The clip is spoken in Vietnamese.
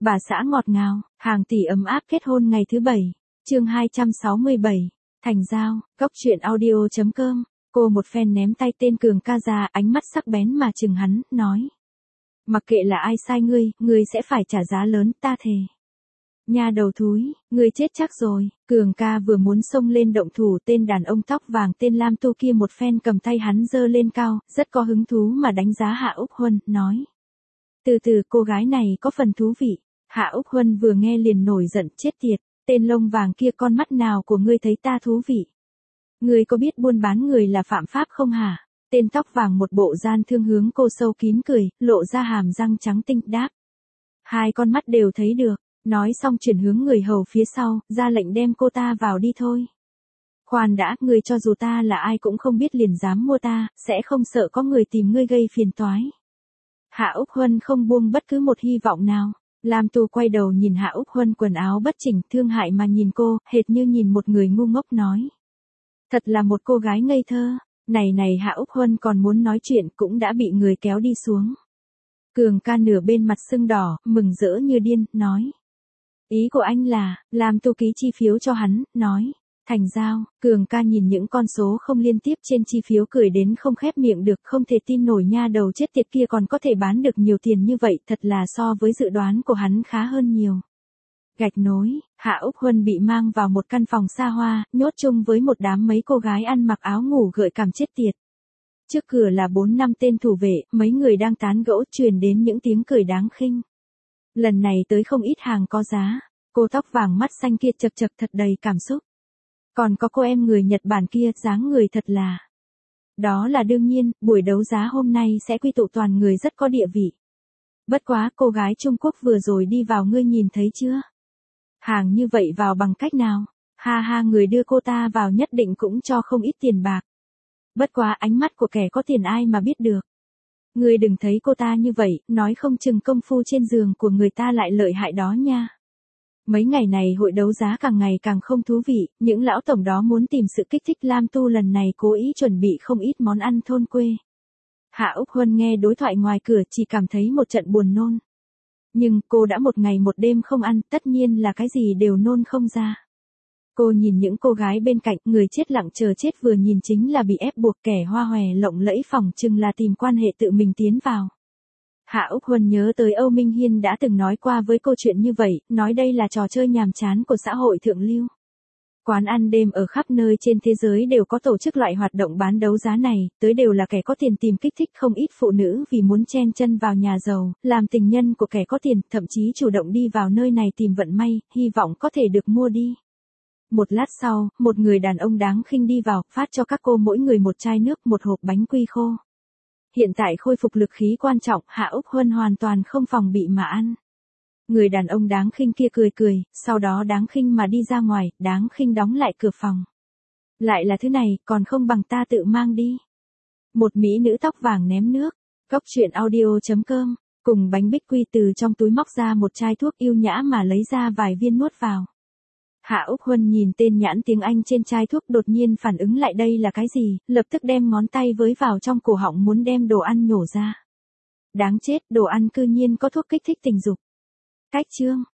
Bà xã ngọt ngào, hàng tỷ ấm áp kết hôn ngày thứ 7. Chương 267. Thành giao, Cốc truyện audio.com. Cô một phen ném tay tên Cường ca ra, ánh mắt sắc bén mà chừng hắn, nói: "Mặc kệ là ai sai ngươi sẽ phải trả giá lớn, ta thề." Nha đầu thúi, ngươi chết chắc rồi. Cường ca vừa muốn xông lên động thủ, tên đàn ông tóc vàng tên Lam Tu kia một phen cầm tay hắn giơ lên cao, rất có hứng thú mà đánh giá Hạ Úc Huân, nói: "Từ từ, cô gái này có phần thú vị." Hạ Úc Huân vừa nghe liền nổi giận, chết tiệt, tên lông vàng kia, con mắt nào của ngươi thấy ta thú vị? Ngươi có biết buôn bán người là phạm pháp không hả? Tên tóc vàng một bộ gian thương hướng cô sâu kín cười, lộ ra hàm răng trắng tinh, đáp: "Hai con mắt đều thấy được." Nói xong chuyển hướng người hầu phía sau, ra lệnh đem cô ta vào đi thôi. "Khoan đã, ngươi cho dù ta là ai cũng không biết liền dám mua ta, sẽ không sợ có người tìm ngươi gây phiền toái." Hạ Úc Huân không buông bất cứ một hy vọng nào. Lam Tu quay đầu nhìn Hạ Úc Huân quần áo bất chỉnh, thương hại mà nhìn cô, hệt như nhìn một người ngu ngốc, nói: "Thật là một cô gái ngây thơ." Này Hạ Úc Huân còn muốn nói chuyện cũng đã bị người kéo đi xuống. Cường ca nửa bên mặt sưng đỏ, mừng rỡ như điên, nói: "Ý của anh là..." Lam Tu ký chi phiếu cho hắn, nói: "Thành giao." Cường ca nhìn những con số không liên tiếp trên chi phiếu cười đến không khép miệng được, không thể tin nổi nha đầu chết tiệt kia còn có thể bán được nhiều tiền như vậy, thật là so với dự đoán của hắn khá hơn nhiều. Gạch nối, Hạ Úc Huân bị mang vào một căn phòng xa hoa, nhốt chung với một đám mấy cô gái ăn mặc áo ngủ gợi cảm chết tiệt. Trước cửa là 4-5 tên thủ vệ, mấy người đang tán gẫu, truyền đến những tiếng cười đáng khinh. Lần này tới không ít hàng có giá. Cô tóc vàng mắt xanh kia chật chật thật đầy cảm xúc. Còn có cô em người Nhật Bản kia, dáng người thật là... Đó là đương nhiên, buổi đấu giá hôm nay sẽ quy tụ toàn người rất có địa vị. Bất quá, cô gái Trung Quốc vừa rồi đi vào ngươi nhìn thấy chưa? Hàng như vậy vào bằng cách nào? Ha ha, người đưa cô ta vào nhất định cũng cho không ít tiền bạc. Bất quá, ánh mắt của kẻ có tiền ai mà biết được. Ngươi đừng thấy cô ta như vậy, nói không chừng công phu trên giường của người ta lại lợi hại đó nha. Mấy ngày này hội đấu giá càng ngày càng không thú vị, những lão tổng đó muốn tìm sự kích thích. Lam Tu lần này cố ý chuẩn bị không ít món ăn thôn quê. Hạ Úc Huân nghe đối thoại ngoài cửa chỉ cảm thấy một trận buồn nôn. Nhưng cô đã một ngày một đêm không ăn, tất nhiên là cái gì đều nôn không ra. Cô nhìn những cô gái bên cạnh, người chết lặng chờ chết, vừa nhìn chính là bị ép buộc, kẻ hoa hòe lộng lẫy phỏng chừng là tìm quan hệ tự mình tiến vào. Hạ Úc Huân nhớ tới Âu Minh Hiên đã từng nói qua với cô chuyện như vậy, nói đây là trò chơi nhàm chán của xã hội thượng lưu. Quán ăn đêm ở khắp nơi trên thế giới đều có tổ chức loại hoạt động bán đấu giá này, tới đều là kẻ có tiền tìm kích thích không ít phụ nữ vì muốn chen chân vào nhà giàu, làm tình nhân của kẻ có tiền, thậm chí chủ động đi vào nơi này tìm vận may, hy vọng có thể được mua đi. Một lát sau, một người đàn ông đáng khinh đi vào, phát cho các cô mỗi người một chai nước, một hộp bánh quy khô. Hiện tại khôi phục lực khí quan trọng, Hạ Úc Huân hoàn toàn không phòng bị mà ăn. Người đàn ông đáng khinh kia cười cười, sau đó đáng khinh mà đi ra ngoài, đáng khinh đóng lại cửa phòng. Lại là thứ này, còn không bằng ta tự mang đi. Một mỹ nữ tóc vàng ném nước. Cốc truyện audio.com. Cùng bánh bích quy từ trong túi móc ra một chai thuốc, yêu nhã mà lấy ra vài viên nuốt vào. Hạ Úc Huân nhìn tên nhãn tiếng Anh trên chai thuốc, đột nhiên phản ứng lại đây là cái gì, lập tức đem ngón tay với vào trong cổ họng muốn đem đồ ăn nhổ ra. Đáng chết, đồ ăn cư nhiên có thuốc kích thích tình dục. Cách chương